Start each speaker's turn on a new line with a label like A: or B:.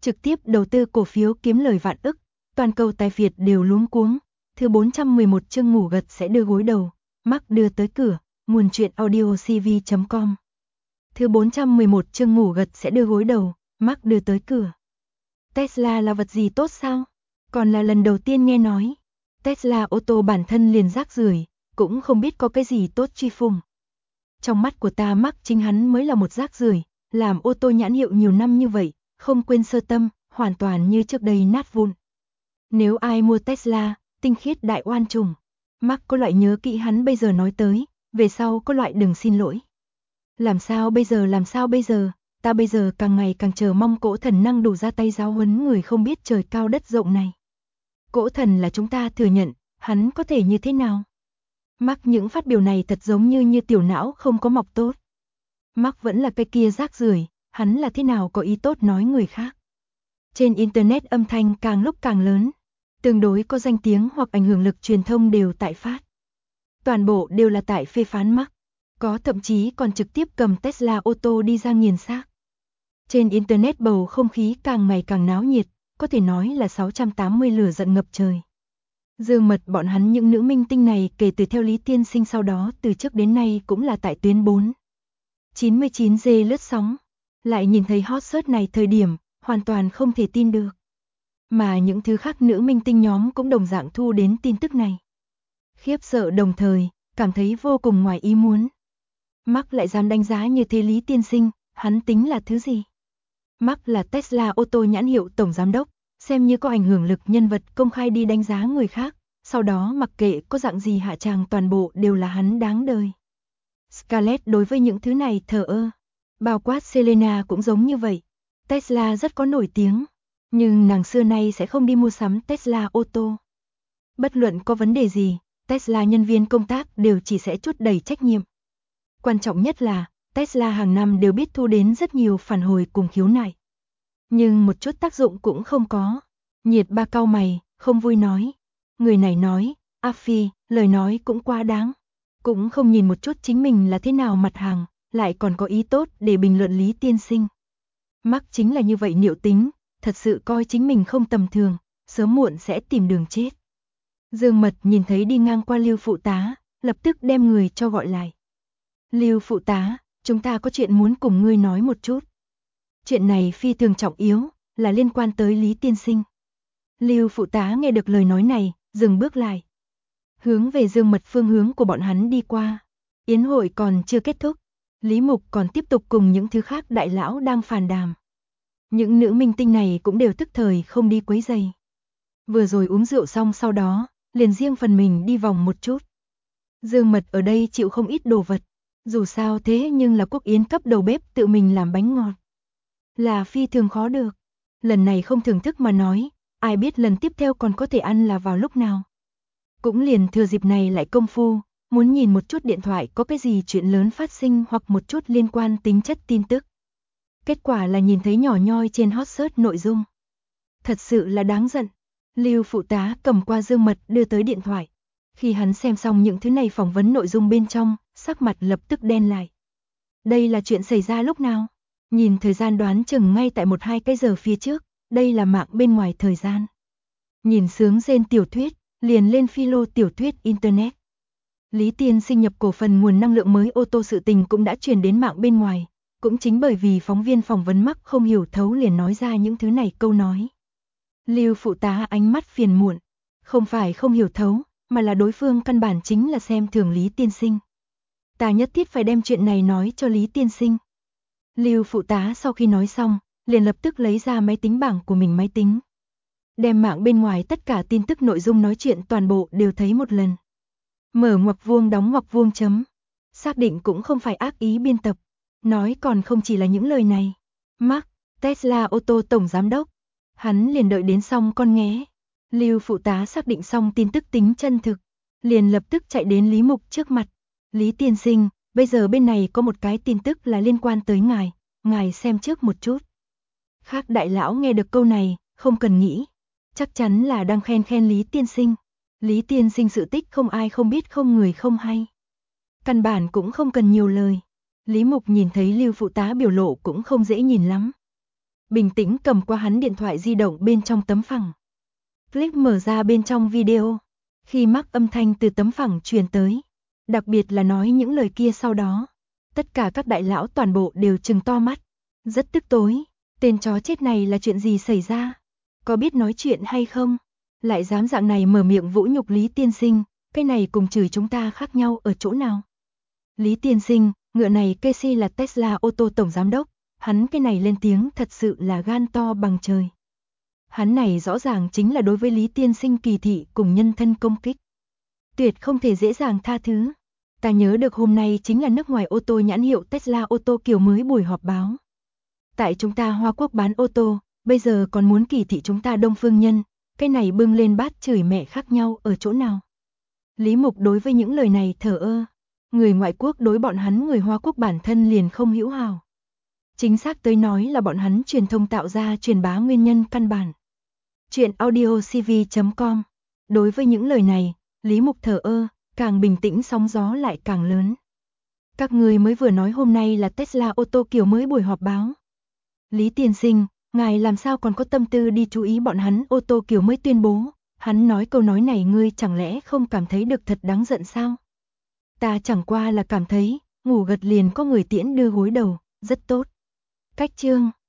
A: trực tiếp đầu tư cổ phiếu kiếm lời vạn ức, toàn cầu tài Việt đều luống cuống. Thứ 411 chương ngủ gật sẽ đưa gối đầu, Mark đưa tới cửa, nguồn truyện audio cv.com. Thứ 411 chương ngủ gật sẽ đưa gối đầu, Mark đưa tới cửa. Tesla là vật gì tốt sao? Còn là lần đầu tiên nghe nói. Tesla ô tô bản thân liền rác rưởi, cũng không biết có cái gì tốt truy phùng. Trong mắt của ta Mark chính hắn mới là một rác rưởi, làm ô tô nhãn hiệu nhiều năm như vậy, không quên sơ tâm, hoàn toàn như trước đây nát vụn. Nếu ai mua Tesla, tinh khiết đại oan trùng. Mark có loại nhớ kỹ hắn bây giờ nói tới, về sau có loại đừng xin lỗi. Làm sao bây giờ, ta bây giờ càng ngày càng chờ mong cỗ thần năng đủ ra tay giáo huấn người không biết trời cao đất rộng này. Cỗ thần là chúng ta thừa nhận, hắn có thể như thế nào? Mark những phát biểu này thật giống như tiểu não không có mọc tốt. Mark vẫn là cái kia rác rưởi, hắn là thế nào có ý tốt nói người khác. Trên Internet âm thanh càng lúc càng lớn, tương đối có danh tiếng hoặc ảnh hưởng lực truyền thông đều tại phát. Toàn bộ đều là tại phê phán Mark, có thậm chí còn trực tiếp cầm Tesla ô tô đi ra nghiền xác. Trên Internet bầu không khí càng ngày càng náo nhiệt, có thể nói là 680 lửa giận ngập trời. Dương Mật bọn hắn những nữ minh tinh này kể từ theo Lý Tiên Sinh sau đó từ trước đến nay cũng là tại tuyến 4. 99G lướt sóng, lại nhìn thấy hot search này thời điểm, hoàn toàn không thể tin được. Mà những thứ khác nữ minh tinh nhóm cũng đồng dạng thu đến tin tức này. Khiếp sợ đồng thời, cảm thấy vô cùng ngoài ý muốn. Mark lại dám đánh giá như thế Lý Tiên Sinh, hắn tính là thứ gì? Mark là Tesla ô tô nhãn hiệu tổng giám đốc, xem như có ảnh hưởng lực nhân vật công khai đi đánh giá người khác, sau đó mặc kệ có dạng gì hạ tràng toàn bộ đều là hắn đáng đời. Scarlett đối với những thứ này thờ ơ, bao quát Selena cũng giống như vậy. Tesla rất có nổi tiếng, nhưng nàng xưa nay sẽ không đi mua sắm Tesla ô tô. Bất luận có vấn đề gì, Tesla nhân viên công tác đều chỉ sẽ trút đầy trách nhiệm. Quan trọng nhất là, Tesla hàng năm đều biết thu đến rất nhiều phản hồi cùng khiếu nại. Nhưng một chút tác dụng cũng không có. Nhiệt Ba cau mày, không vui nói. Người này nói, A Phi, lời nói cũng quá đáng. Cũng không nhìn một chút chính mình là thế nào mặt hàng, lại còn có ý tốt để bình luận Lý Tiên Sinh. Mark chính là như vậy niệu tính, thật sự coi chính mình không tầm thường, sớm muộn sẽ tìm đường chết. Dương Mật nhìn thấy đi ngang qua Lưu phụ tá, lập tức đem người cho gọi lại. Lưu phụ tá, chúng ta có chuyện muốn cùng ngươi nói một chút. Chuyện này phi thường trọng yếu, là liên quan tới Lý Tiên Sinh. Lưu phụ tá nghe được lời nói này, dừng bước lại. Hướng về Dương Mật phương hướng của bọn hắn đi qua. Yến hội còn chưa kết thúc, Lý Mục còn tiếp tục cùng những thứ khác đại lão đang phàn đàm. Những nữ minh tinh này cũng đều tức thời không đi quấy rầy. Vừa rồi uống rượu xong sau đó, liền riêng phần mình đi vòng một chút. Dương Mật ở đây chịu không ít đồ vật, dù sao thế nhưng là Quốc Yến cấp đầu bếp tự mình làm bánh ngọt. Là phi thường khó được. Lần này không thưởng thức mà nói, ai biết lần tiếp theo còn có thể ăn là vào lúc nào. Cũng liền thừa dịp này lại công phu, muốn nhìn một chút điện thoại có cái gì chuyện lớn phát sinh hoặc một chút liên quan tính chất tin tức. Kết quả là nhìn thấy nhỏ nhoi trên hot search nội dung. Thật sự là đáng giận. Lưu phụ tá cầm qua Dương Mật đưa tới điện thoại. Khi hắn xem xong những thứ này phỏng vấn nội dung bên trong, sắc mặt lập tức đen lại. Đây là chuyện xảy ra lúc nào? Nhìn thời gian đoán chừng ngay tại 1-2 cái giờ phía trước, đây là mạng bên ngoài thời gian. Nhìn sướng rên tiểu thuyết, liền lên philo tiểu thuyết Internet. Lý Tiên Sinh nhập cổ phần nguồn năng lượng mới ô tô sự tình cũng đã truyền đến mạng bên ngoài. Cũng chính bởi vì phóng viên phỏng vấn Mark không hiểu thấu liền nói ra những thứ này câu nói. Lưu phụ tá ánh mắt phiền muộn. Không phải không hiểu thấu, mà là đối phương căn bản chính là xem thường Lý Tiên Sinh. Ta nhất thiết phải đem chuyện này nói cho Lý Tiên Sinh. Lưu phụ tá sau khi nói xong, liền lập tức lấy ra máy tính bảng của mình máy tính. Đem mạng bên ngoài tất cả tin tức nội dung nói chuyện toàn bộ đều thấy một lần. Mở ngoặc vuông đóng ngoặc vuông chấm. Xác định cũng không phải ác ý biên tập. Nói còn không chỉ là những lời này. Mark, Tesla ô tô tổng giám đốc. Hắn liền đợi đến xong con nghé. Lưu phụ tá xác định xong tin tức tính chân thực. Liền lập tức chạy đến Lý Mục trước mặt. Lý Tiên Sinh, bây giờ bên này có một cái tin tức là liên quan tới ngài. Ngài xem trước một chút. Khác đại lão nghe được câu này, không cần nghĩ. Chắc chắn là đang khen Lý Tiên Sinh. Lý Tiên Sinh sự tích không ai không biết không người không hay. Căn bản cũng không cần nhiều lời. Lý Mục nhìn thấy Lưu phụ tá biểu lộ cũng không dễ nhìn lắm. bình tĩnh cầm qua hắn điện thoại di động bên trong tấm phẳng. Click mở ra bên trong video. Khi Mark âm thanh từ tấm phẳng truyền tới, đặc biệt là nói những lời kia sau đó, tất cả các đại lão toàn bộ đều trừng to mắt, rất tức tối. Tên chó chết này là chuyện gì xảy ra? Có biết nói chuyện hay không? Lại dám dạng này mở miệng vũ nhục Lý tiên sinh, cái này cùng chửi chúng ta khác nhau ở chỗ nào? Lý tiên sinh, ngựa này Casey là Tesla ô tô tổng giám đốc, hắn cái này lên tiếng thật sự là gan to bằng trời. Hắn này rõ ràng chính là đối với Lý tiên sinh kỳ thị cùng nhân thân công kích. Tuyệt không thể dễ dàng tha thứ. Ta nhớ được hôm nay chính là nước ngoài ô tô nhãn hiệu Tesla ô tô kiểu mới buổi họp báo. Tại chúng ta Hoa Quốc bán ô tô, bây giờ còn muốn kỳ thị chúng ta Đông phương nhân, cái này bưng lên bát chửi mẹ khác nhau ở chỗ nào? Lý Mục đối với những lời này thờ ơ. Người ngoại quốc đối bọn hắn người Hoa Quốc bản thân liền không hữu hảo. Chính xác tới nói là bọn hắn truyền thông tạo ra truyền bá nguyên nhân căn bản. Chuyện audiocv.com. Đối với những lời này, Lý Mục thờ ơ, càng bình tĩnh sóng gió lại càng lớn. Các người mới vừa nói hôm nay là Tesla ô tô kiểu mới buổi họp báo. Lý tiên sinh, ngài làm sao còn có tâm tư đi chú ý bọn hắn ô tô kiểu mới tuyên bố, hắn nói câu nói này ngươi chẳng lẽ không cảm thấy được thật đáng giận sao? Ta chẳng qua là cảm thấy, ngủ gật liền có người tiễn đưa gối đầu, rất tốt. Cách chương